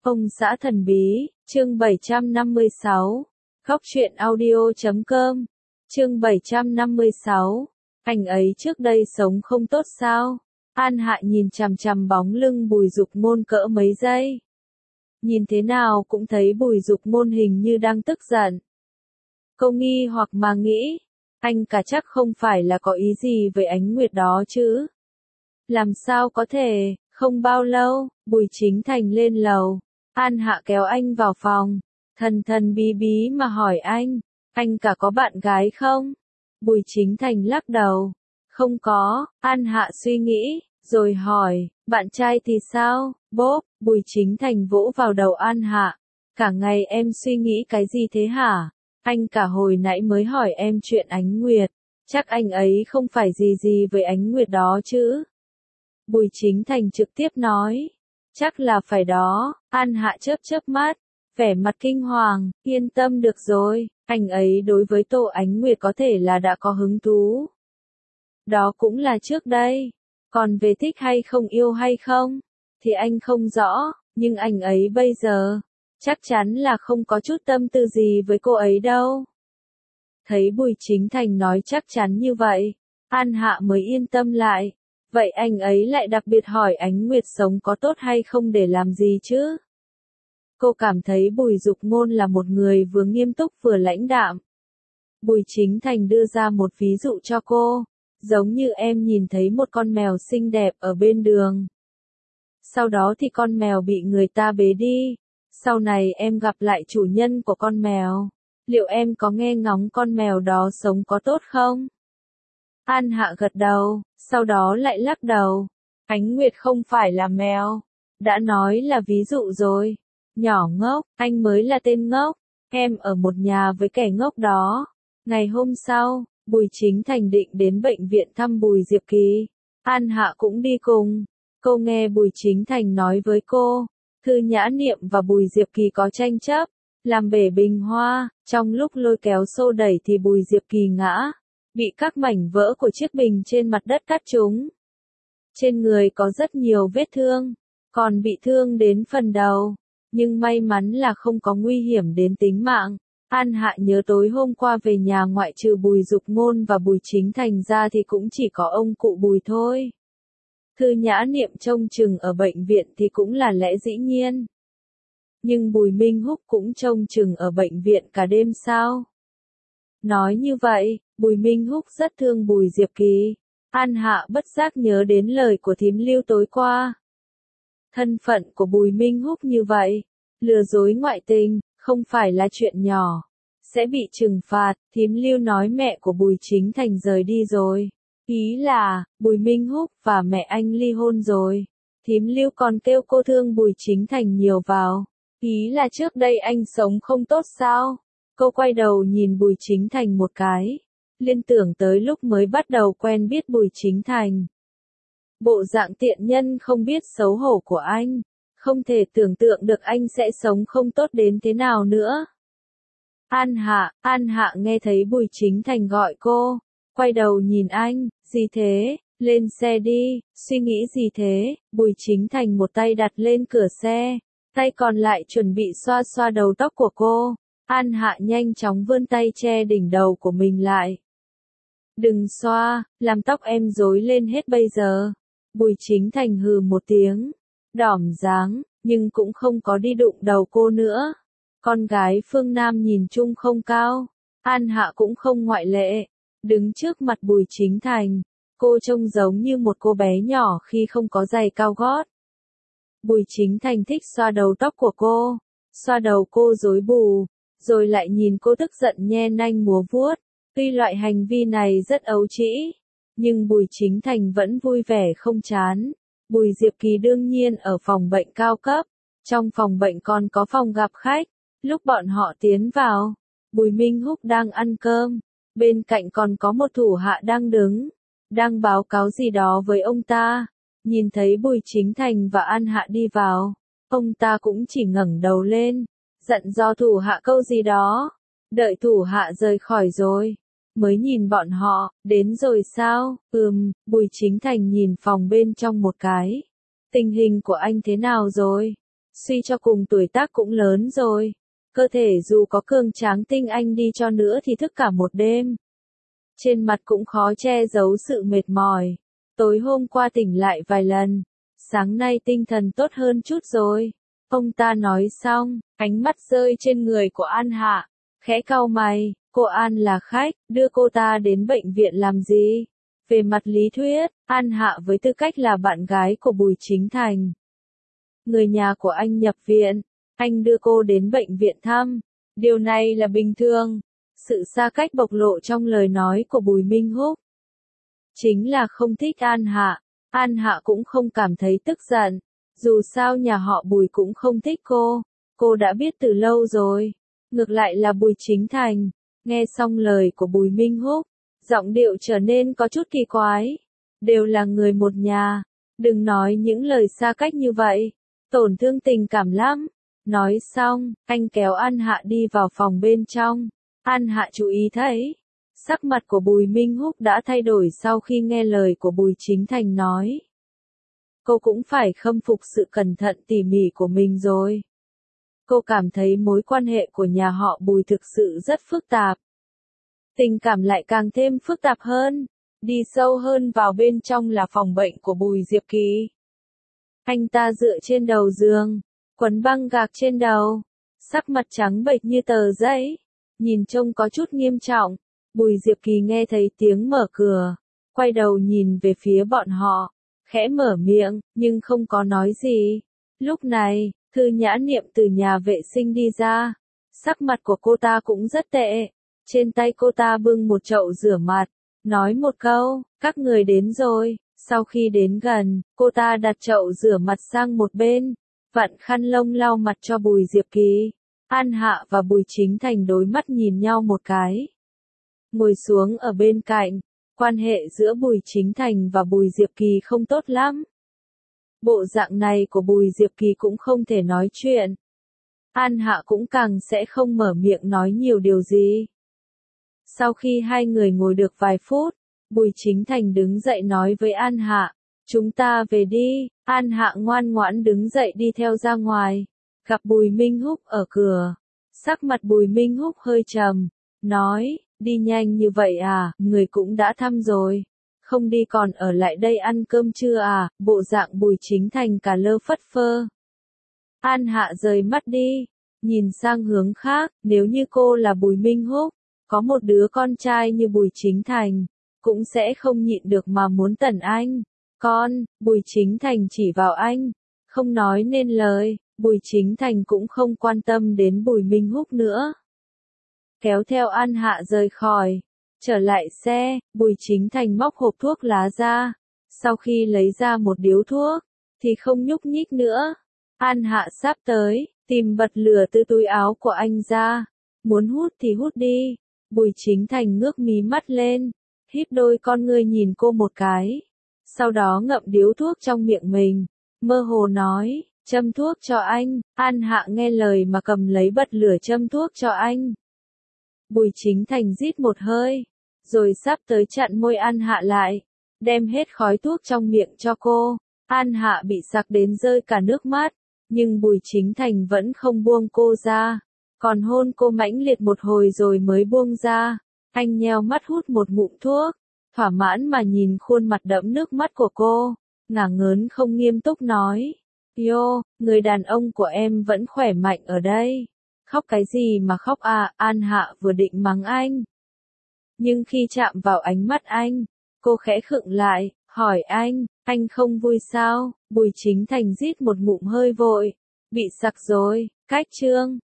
Ông xã thần bí, chương 756. Khóc chuyện audio.com. Chương 756. Anh ấy trước đây sống không tốt sao? An Hạ nhìn chằm chằm bóng lưng Bùi Dục Ngôn cỡ mấy giây. Nhìn thế nào cũng thấy Bùi Dục Ngôn hình như đang tức giận. Cô nghi hoặc mà nghĩ, anh cả chắc không phải là có ý gì với Ánh Nguyệt đó chứ. Làm sao có thể, không bao lâu, Bùi Chính Thành lên lầu. An Hạ kéo anh vào phòng, thần thần bí bí mà hỏi anh cả có bạn gái không? Bùi Chính Thành lắc đầu, không có. An Hạ suy nghĩ, rồi hỏi, bạn trai thì sao? Bốp, Bùi Chính Thành vỗ vào đầu An Hạ, cả ngày em suy nghĩ cái gì thế hả? Anh cả hồi nãy mới hỏi em chuyện Ánh Nguyệt, chắc anh ấy không phải gì với Ánh Nguyệt đó chứ? Bùi Chính Thành trực tiếp nói, chắc là phải đó. An Hạ chớp mắt, vẻ mặt kinh hoàng, yên tâm được rồi, anh ấy đối với Tô Ánh Nguyệt có thể là đã có hứng thú. Đó cũng là trước đây, còn về thích hay không yêu hay không, thì anh không rõ, nhưng anh ấy bây giờ, chắc chắn là không có chút tâm tư gì với cô ấy đâu. Thấy Bùi Chính Thành nói chắc chắn như vậy, An Hạ mới yên tâm lại. Vậy anh ấy lại đặc biệt hỏi Ánh Nguyệt sống có tốt hay không để làm gì chứ? Cô cảm thấy Bùi Dục Ngôn là một người vừa nghiêm túc vừa lãnh đạm. Bùi Chính Thành đưa ra một ví dụ cho cô, giống như em nhìn thấy một con mèo xinh đẹp ở bên đường. Sau đó thì con mèo bị người ta bế đi. Sau này em gặp lại chủ nhân của con mèo. Liệu em có nghe ngóng con mèo đó sống có tốt không? An Hạ gật đầu, sau đó lại lắc đầu. Ánh Nguyệt không phải là mèo. Đã nói là ví dụ rồi. Nhỏ ngốc, anh mới là tên ngốc. Em ở một nhà với kẻ ngốc đó. Ngày hôm sau, Bùi Chính Thành định đến bệnh viện thăm Bùi Diệp Kỳ. An Hạ cũng đi cùng. Cô nghe Bùi Chính Thành nói với cô, Thư Nhã Niệm và Bùi Diệp Kỳ có tranh chấp, làm bể bình hoa. Trong lúc lôi kéo xô đẩy thì Bùi Diệp Kỳ ngã, bị các mảnh vỡ của chiếc bình trên mặt đất cắt trúng. Trên người có rất nhiều vết thương, còn bị thương đến phần đầu, nhưng may mắn là không có nguy hiểm đến tính mạng. An Hạ nhớ tối hôm qua về nhà ngoại trừ Bùi Dục Ngôn và Bùi Chính Thành ra thì cũng chỉ có ông cụ Bùi thôi. Thư Nhã Niệm trông chừng ở bệnh viện thì cũng là lẽ dĩ nhiên. Nhưng Bùi Minh Húc cũng trông chừng ở bệnh viện cả đêm sao? Nói như vậy, Bùi Minh Húc rất thương Bùi Diệp Kỳ. An Hạ bất giác nhớ đến lời của thím Lưu tối qua. Thân phận của Bùi Minh Húc như vậy, lừa dối ngoại tình, không phải là chuyện nhỏ. Sẽ bị trừng phạt. Thím Lưu nói mẹ của Bùi Chính Thành rời đi rồi. Ý là, Bùi Minh Húc và mẹ anh ly hôn rồi. Thím Lưu còn kêu cô thương Bùi Chính Thành nhiều vào. Ý là trước đây anh sống không tốt sao? Cô quay đầu nhìn Bùi Chính Thành một cái. Liên tưởng tới lúc mới bắt đầu quen biết Bùi Chính Thành. Bộ dạng tiện nhân không biết xấu hổ của anh. Không thể tưởng tượng được anh sẽ sống không tốt đến thế nào nữa. An Hạ nghe thấy Bùi Chính Thành gọi cô. Quay đầu nhìn anh, gì thế, lên xe đi, suy nghĩ gì thế? Bùi Chính Thành một tay đặt lên cửa xe, tay còn lại chuẩn bị xoa xoa đầu tóc của cô. An Hạ nhanh chóng vươn tay che đỉnh đầu của mình lại. Đừng xoa, làm tóc em rối lên hết bây giờ. Bùi Chính Thành hừ một tiếng, đỏm dáng, nhưng cũng không có đi đụng đầu cô nữa. Con gái phương Nam nhìn chung không cao, An Hạ cũng không ngoại lệ. Đứng trước mặt Bùi Chính Thành, cô trông giống như một cô bé nhỏ khi không có giày cao gót. Bùi Chính Thành thích xoa đầu tóc của cô, xoa đầu cô rối bù, rồi lại nhìn cô tức giận nhe nanh múa vuốt. Tuy loại hành vi này rất ấu trĩ, nhưng Bùi Chính Thành vẫn vui vẻ không chán. Bùi Diệp Kỳ đương nhiên ở phòng bệnh cao cấp, trong phòng bệnh còn có phòng gặp khách. Lúc bọn họ tiến vào, Bùi Minh Húc đang ăn cơm. Bên cạnh còn có một thủ hạ đang đứng, đang báo cáo gì đó với ông ta. Nhìn thấy Bùi Chính Thành và An Hạ đi vào, ông ta cũng chỉ ngẩng đầu lên, dặn dò thủ hạ câu gì đó. Đợi thủ hạ rời khỏi rồi, mới nhìn bọn họ, đến rồi sao? Bùi Chính Thành nhìn phòng bên trong một cái. Tình hình của anh thế nào rồi? Suy cho cùng tuổi tác cũng lớn rồi. Cơ thể dù có cường tráng tinh anh đi cho nữa thì thức cả một đêm. Trên mặt cũng khó che giấu sự mệt mỏi. Tối hôm qua tỉnh lại vài lần. Sáng nay tinh thần tốt hơn chút rồi. Ông ta nói xong, ánh mắt rơi trên người của An Hạ. Khẽ cau mày, cô An là khách, đưa cô ta đến bệnh viện làm gì? Về mặt lý thuyết, An Hạ với tư cách là bạn gái của Bùi Chính Thành. Người nhà của anh nhập viện, anh đưa cô đến bệnh viện thăm. Điều này là bình thường. Sự xa cách bộc lộ trong lời nói của Bùi Minh Húc. Chính là không thích An Hạ. An Hạ cũng không cảm thấy tức giận. Dù sao nhà họ Bùi cũng không thích cô đã biết từ lâu rồi. Ngược lại là Bùi Chính Thành, nghe xong lời của Bùi Minh Húc, giọng điệu trở nên có chút kỳ quái. Đều là người một nhà, đừng nói những lời xa cách như vậy, tổn thương tình cảm lắm. Nói xong, anh kéo An Hạ đi vào phòng bên trong. An Hạ chú ý thấy, sắc mặt của Bùi Minh Húc đã thay đổi sau khi nghe lời của Bùi Chính Thành nói. Cô cũng phải khâm phục sự cẩn thận tỉ mỉ của mình rồi. Cô cảm thấy mối quan hệ của nhà họ Bùi thực sự rất phức tạp. Tình cảm lại càng thêm phức tạp hơn. Đi sâu hơn vào bên trong là phòng bệnh của Bùi Diệp Kỳ. Anh ta dựa trên đầu giường, quấn băng gạc trên đầu, sắc mặt trắng bệch như tờ giấy, nhìn trông có chút nghiêm trọng. Bùi Diệp Kỳ nghe thấy tiếng mở cửa, quay đầu nhìn về phía bọn họ, khẽ mở miệng, nhưng không có nói gì. Lúc này, Thư Nhã Niệm từ nhà vệ sinh đi ra, sắc mặt của cô ta cũng rất tệ. Trên tay cô ta bưng một chậu rửa mặt, nói một câu, các người đến rồi. Sau khi đến gần, cô ta đặt chậu rửa mặt sang một bên, vặn khăn lông lau mặt cho Bùi Diệp Kỳ. An Hạ và Bùi Chính Thành đối mắt nhìn nhau một cái. Ngồi xuống ở bên cạnh, quan hệ giữa Bùi Chính Thành và Bùi Diệp Kỳ không tốt lắm. Bộ dạng này của Bùi Diệp Kỳ cũng không thể nói chuyện. An Hạ cũng càng sẽ không mở miệng nói nhiều điều gì. Sau khi hai người ngồi được vài phút, Bùi Chính Thành đứng dậy nói với An Hạ, chúng ta về đi. An Hạ ngoan ngoãn đứng dậy đi theo ra ngoài, gặp Bùi Minh Húc ở cửa. Sắc mặt Bùi Minh Húc hơi trầm, nói, đi nhanh như vậy à, người cũng đã thăm rồi. Không đi còn ở lại đây ăn cơm chưa à, bộ dạng Bùi Chính Thành cả lơ phất phơ. An Hạ rời mắt đi, nhìn sang hướng khác, nếu như cô là Bùi Minh Húc, có một đứa con trai như Bùi Chính Thành, cũng sẽ không nhịn được mà muốn tẩn anh. Bùi Chính Thành chỉ vào anh, không nói nên lời. Bùi Chính Thành cũng không quan tâm đến Bùi Minh Húc nữa. Kéo theo An Hạ rời khỏi. Trở lại xe, Bùi Chính Thành móc hộp thuốc lá ra. Sau khi lấy ra một điếu thuốc, thì không nhúc nhích nữa. An Hạ sắp tới, tìm bật lửa từ túi áo của anh ra. Muốn hút thì hút đi. Bùi Chính Thành ngước mí mắt lên, híp đôi con ngươi nhìn cô một cái. Sau đó ngậm điếu thuốc trong miệng mình, mơ hồ nói, châm thuốc cho anh. An Hạ nghe lời mà cầm lấy bật lửa châm thuốc cho anh. Bùi Chính Thành rít một hơi, rồi sắp tới chặn môi An Hạ lại, đem hết khói thuốc trong miệng cho cô. An Hạ bị sặc đến rơi cả nước mắt, nhưng Bùi Chính Thành vẫn không buông cô ra, còn hôn cô mãnh liệt một hồi rồi mới buông ra. Anh nheo mắt hút một ngụm thuốc, thỏa mãn mà nhìn khuôn mặt đẫm nước mắt của cô, ngả ngớn không nghiêm túc nói, Yo, người đàn ông của em vẫn khỏe mạnh ở đây. Khóc cái gì mà khóc à, An Hạ vừa định mắng anh. Nhưng khi chạm vào ánh mắt anh, cô khẽ khựng lại, hỏi anh không vui sao? Bùi Chính Thành rít một ngụm hơi vội, bị sặc rồi. Cách chương